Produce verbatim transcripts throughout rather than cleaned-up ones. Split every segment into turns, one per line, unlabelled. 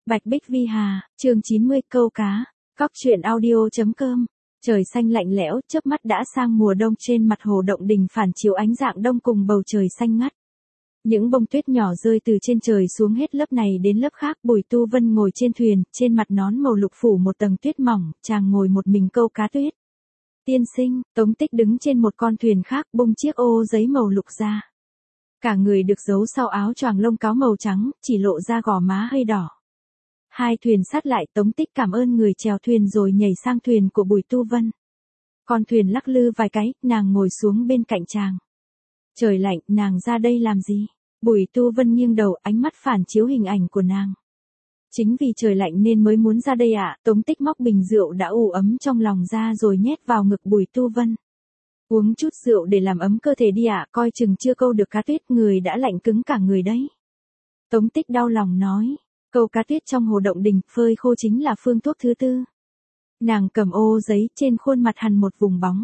Bạch Bích Vi Hà, chương chín mươi câu cá, Cóc truyện audio.com. Trời xanh lạnh lẽo, chớp mắt đã sang mùa đông, trên mặt hồ Động Đình phản chiếu ánh dạng đông cùng bầu trời xanh ngắt. Những bông tuyết nhỏ rơi từ trên trời xuống hết lớp này đến lớp khác. Bùi Tu Vân ngồi trên thuyền, trên mặt nón màu lục phủ một tầng tuyết mỏng, chàng ngồi một mình câu cá tuyết. Tiên sinh, Tống Tích đứng trên một con thuyền khác, bung chiếc ô giấy màu lục ra. Cả người được giấu sau áo choàng lông cáo màu trắng, chỉ lộ ra gò má hơi đỏ. Hai thuyền sát lại, Tống Tích cảm ơn người chèo thuyền rồi nhảy sang thuyền của Bùi Tu Vân. Con thuyền lắc lư vài cái, nàng ngồi xuống bên cạnh chàng. Trời lạnh, nàng ra đây làm gì? Bùi Tu Vân nghiêng đầu, ánh mắt phản chiếu hình ảnh của nàng. Chính vì trời lạnh nên mới muốn ra đây ạ. À? Tống Tích móc bình rượu đã ủ ấm trong lòng ra rồi nhét vào ngực Bùi Tu Vân. Uống chút rượu để làm ấm cơ thể đi ạ, à? Coi chừng chưa câu được cá tuyết, người đã lạnh cứng cả người đấy. Tống Tích đau lòng nói. Câu cá tuyết trong hồ Động Đình, phơi khô chính là phương thuốc thứ tư. Nàng cầm ô giấy, trên khuôn mặt hằn một vùng bóng.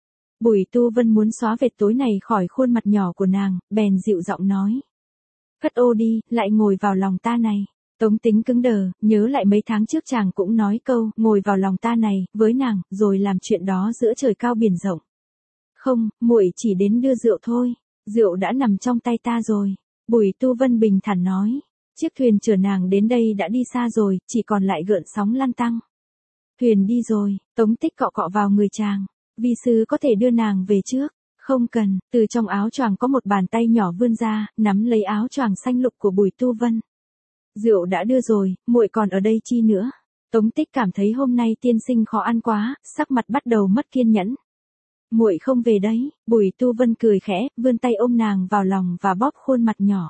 Bùi Tu Vân muốn xóa vệt tối này khỏi khuôn mặt nhỏ của nàng, bèn dịu giọng nói. Cất ô đi, lại ngồi vào lòng ta này. Tống Tính cứng đờ, nhớ lại mấy tháng trước chàng cũng nói câu, ngồi vào lòng ta này, với nàng, rồi làm chuyện đó giữa trời cao biển rộng. Không, muội chỉ đến đưa rượu thôi, rượu đã nằm trong tay ta rồi. Bùi Tu Vân bình thản nói. Chiếc thuyền chở nàng đến đây đã đi xa rồi, chỉ còn lại gợn sóng lăn tăn. Thuyền đi rồi, Tống Tích cọ cọ vào người chàng. Vi sư có thể đưa nàng về trước. Không cần, từ trong áo choàng có một bàn tay nhỏ vươn ra, nắm lấy áo choàng xanh lục của Bùi Tu Vân. Rượu đã đưa rồi, muội còn ở đây chi nữa? Tống Tích cảm thấy hôm nay tiên sinh khó ăn quá, sắc mặt bắt đầu mất kiên nhẫn. Muội không về đấy, Bùi Tu Vân cười khẽ, vươn tay ôm nàng vào lòng và bóp khuôn mặt nhỏ.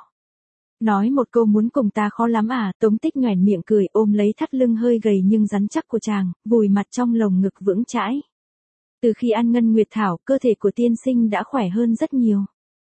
Nói một câu muốn cùng ta khó lắm à? Tống Tích nhoẻn miệng cười, ôm lấy thắt lưng hơi gầy nhưng rắn chắc của chàng, vùi mặt trong lồng ngực vững chãi. Từ khi ăn ngân nguyệt thảo, cơ thể của tiên sinh đã khỏe hơn rất nhiều.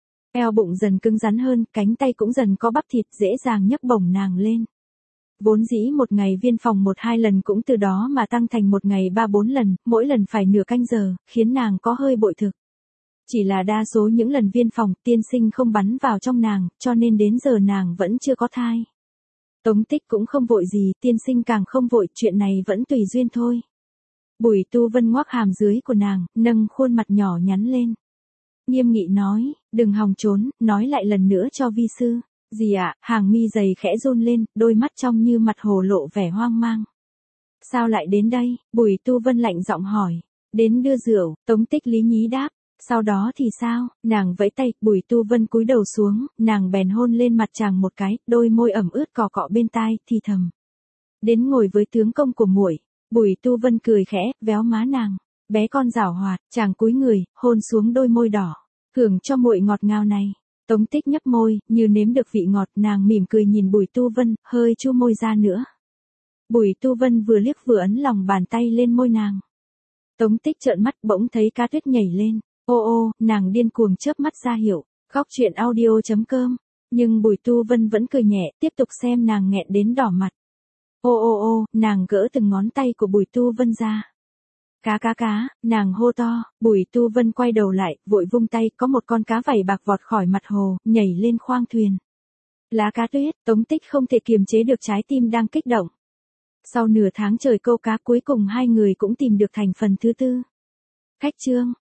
Eo bụng dần cứng rắn hơn, cánh tay cũng dần có bắp thịt, dễ dàng nhấc bổng nàng lên. Vốn dĩ một ngày viên phòng một hai lần cũng từ đó mà tăng thành một ngày ba bốn lần, mỗi lần phải nửa canh giờ, khiến nàng có hơi bội thực. Chỉ là đa số những lần viên phòng, tiên sinh không bắn vào trong nàng, cho nên đến giờ nàng vẫn chưa có thai. Tống Tích cũng không vội gì, tiên sinh càng không vội, chuyện này vẫn tùy duyên thôi. Bùi Tu Vân ngoác hàm dưới của nàng, nâng khuôn mặt nhỏ nhắn lên. Nghiêm nghị nói, đừng hòng trốn, nói lại lần nữa cho vi sư. Gì ạ? À? Hàng mi dày khẽ run lên, đôi mắt trong như mặt hồ lộ vẻ hoang mang. Sao lại đến đây? Bùi Tu Vân lạnh giọng hỏi. Đến đưa rượu, Tống Tích lý nhí đáp. Sau đó thì sao? Nàng vẫy tay, Bùi Tu Vân cúi đầu xuống, nàng bèn hôn lên mặt chàng một cái, đôi môi ẩm ướt cọ cọ bên tai, thì thầm. Đến ngồi với tướng công của muội. Bùi Tu Vân cười khẽ, véo má nàng. Bé con giảo hoạt, chàng cúi người, hôn xuống đôi môi đỏ. Hưởng cho muội ngọt ngào này. Tống Tích nhấp môi, như nếm được vị ngọt, nàng mỉm cười nhìn Bùi Tu Vân, hơi chu môi ra nữa. Bùi Tu Vân vừa liếc vừa ấn lòng bàn tay lên môi nàng. Tống Tích trợn mắt, bỗng thấy cá tuyết nhảy lên. Ô ô, nàng điên cuồng chớp mắt ra hiệu. Cóc truyện audio.com. Nhưng Bùi Tu Vân vẫn cười nhẹ, tiếp tục xem nàng nghẹn đến đỏ mặt. Ô ô ô, nàng gỡ từng ngón tay của Bùi Tu Vân ra. Cá cá cá, nàng hô to. Bùi Tu Vân quay đầu lại, vội vung tay, có một con cá vảy bạc vọt khỏi mặt hồ, nhảy lên khoang thuyền. Lá cá tuyết, Tống Tích không thể kiềm chế được trái tim đang kích động. Sau nửa tháng trời câu cá, cuối cùng hai người cũng tìm được thành phần thứ tư. Khách trương,